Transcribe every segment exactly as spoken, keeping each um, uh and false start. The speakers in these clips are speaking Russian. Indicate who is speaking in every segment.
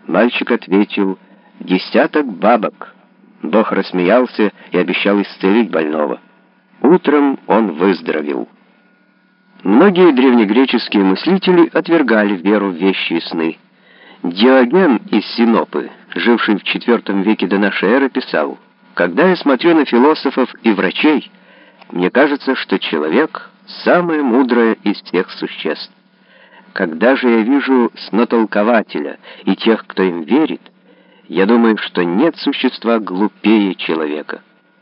Speaker 1: Мальчик ответил: «Десяток бабок». Бог рассмеялся и обещал исцелить больного. Утром он выздоровел. Многие древнегреческие мыслители отвергали веру в вещи и сны. Диоген из Синопы, живший в четвертом веке до нашей эры, писал: «Когда я смотрю на философов и врачей, мне кажется, что человек — самое мудрое из всех существ. Когда же я вижу снотолкователя и тех, кто им верит, я думаю, что нет существа глупее человека».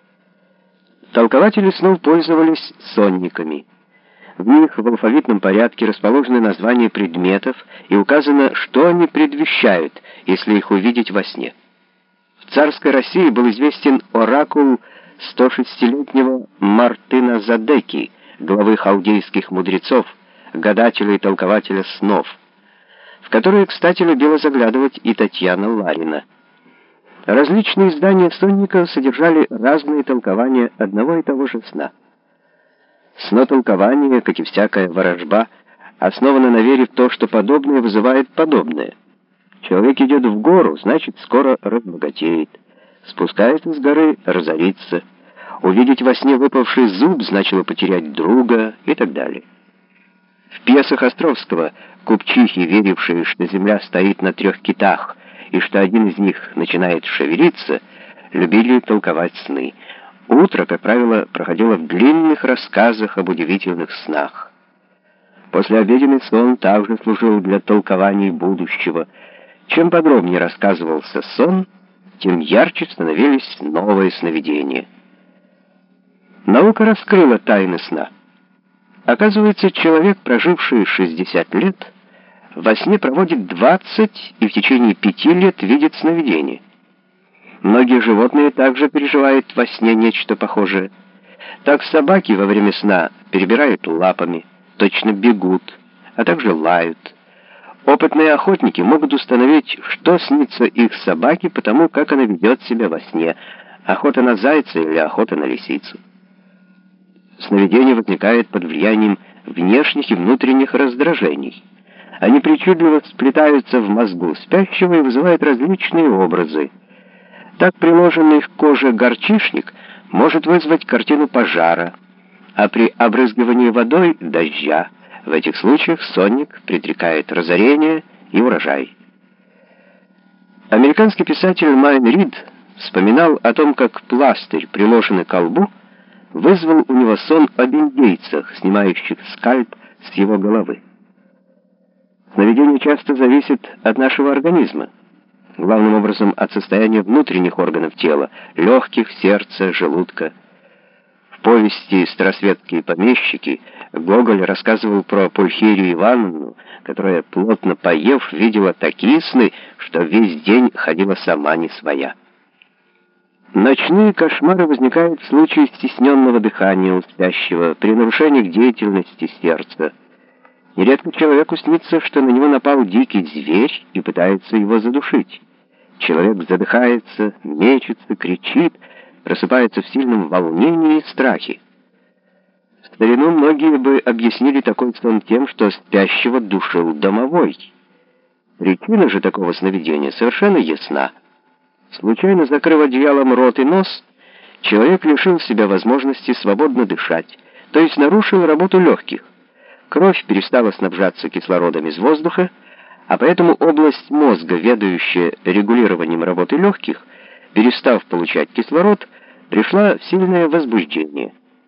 Speaker 1: Толкователи снов пользовались сонниками. В них в алфавитном порядке расположены названия предметов и указано, что они предвещают, если их увидеть во сне. В царской России был известен оракул сто шестилетнего Мартына Задеки, главы халдейских мудрецов, гадателя и толкователя снов, в которые, кстати, любила заглядывать и Татьяна Ларина. Различные издания сонников содержали разные толкования одного и того же сна. Снотолкование, как и всякая ворожба, основано на вере в то, что подобное вызывает подобное. Человек идет в гору, значит, скоро разбогатеет. Спускается с горы, разорится. Увидеть во сне выпавший зуб значило потерять друга и так далее. В пьесах Островского купчихи, верившие, что земля стоит на трех китах и что один из них начинает шевелиться, любили толковать сны. Утро, как правило, проходило в длинных рассказах об удивительных снах. Послеобеденный сон также служил для толкований будущего. Чем подробнее рассказывался сон, тем ярче становились новые сновидения. Наука раскрыла тайны сна. Оказывается, человек, проживший шестьдесят лет, во сне проводит двадцать и в течение пяти лет видит сновидения. Многие животные также переживают во сне нечто похожее. Так собаки во время сна перебирают лапами, точно бегут, а также лают. Опытные охотники могут установить, что снится их собаке, потому как она ведет себя во сне: охота на зайца или охота на лисицу. Сновидение возникает под влиянием внешних и внутренних раздражений. Они причудливо сплетаются в мозгу спящего и вызывают различные образы. Так приложенный к коже горчишник может вызвать картину пожара, а при обрызгивании водой — дождя. В этих случаях сонник предрекает разорение и урожай. Американский писатель Майн Рид вспоминал о том, как пластырь, приложенный к лбу, вызвал у него сон об индейцах, снимающих скальп с его головы. Сновидение часто зависит от нашего организма, главным образом от состояния внутренних органов тела, легких, сердца, желудка. В повести «Старосветские помещики» Гоголь рассказывал про Пульхерию Ивановну, которая, плотно поев, видела такие сны, что весь день ходила сама не своя. Ночные кошмары возникают в случае стесненного дыхания у спящего, при нарушениях деятельности сердца. Нередко человеку снится, что на него напал дикий зверь и пытается его задушить. Человек задыхается, мечется, кричит, просыпается в сильном волнении и страхе. В старину многие бы объяснили такой сон тем, что спящего душил домовой. Причина же такого сновидения совершенно ясна. Случайно закрыв одеялом рот и нос, человек лишил себя возможности свободно дышать, то есть нарушил работу легких. Кровь перестала снабжаться кислородом из воздуха, а поэтому область мозга, ведающая регулированием работы легких, перестав получать кислород, пришла в сильное возбуждение.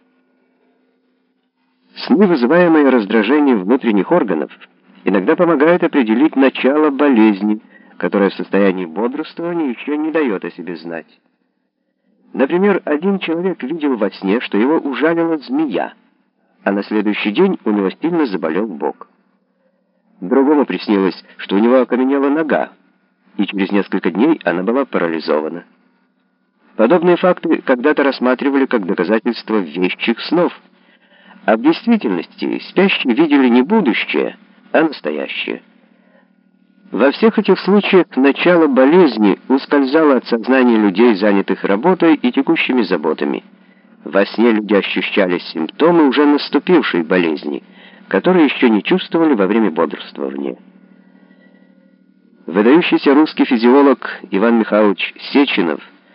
Speaker 1: Сны, вызываемые раздражением внутренних органов, иногда помогают определить начало болезни, которая в состоянии бодрствования еще не дает о себе знать. Например, один человек видел во сне, что его ужалила змея, а на следующий день у него сильно заболел бок. Другому приснилось, что у него окаменела нога, и через несколько дней она была парализована. Подобные факты когда-то рассматривали как доказательство вещих снов, а в действительности спящие видели не будущее, а настоящее. Во всех этих случаях начало болезни ускользало от сознания людей, занятых работой и текущими заботами. Во сне люди ощущали симптомы уже наступившей болезни, которые еще не чувствовали во время бодрствования. Выдающийся русский физиолог Иван Михайлович Сеченов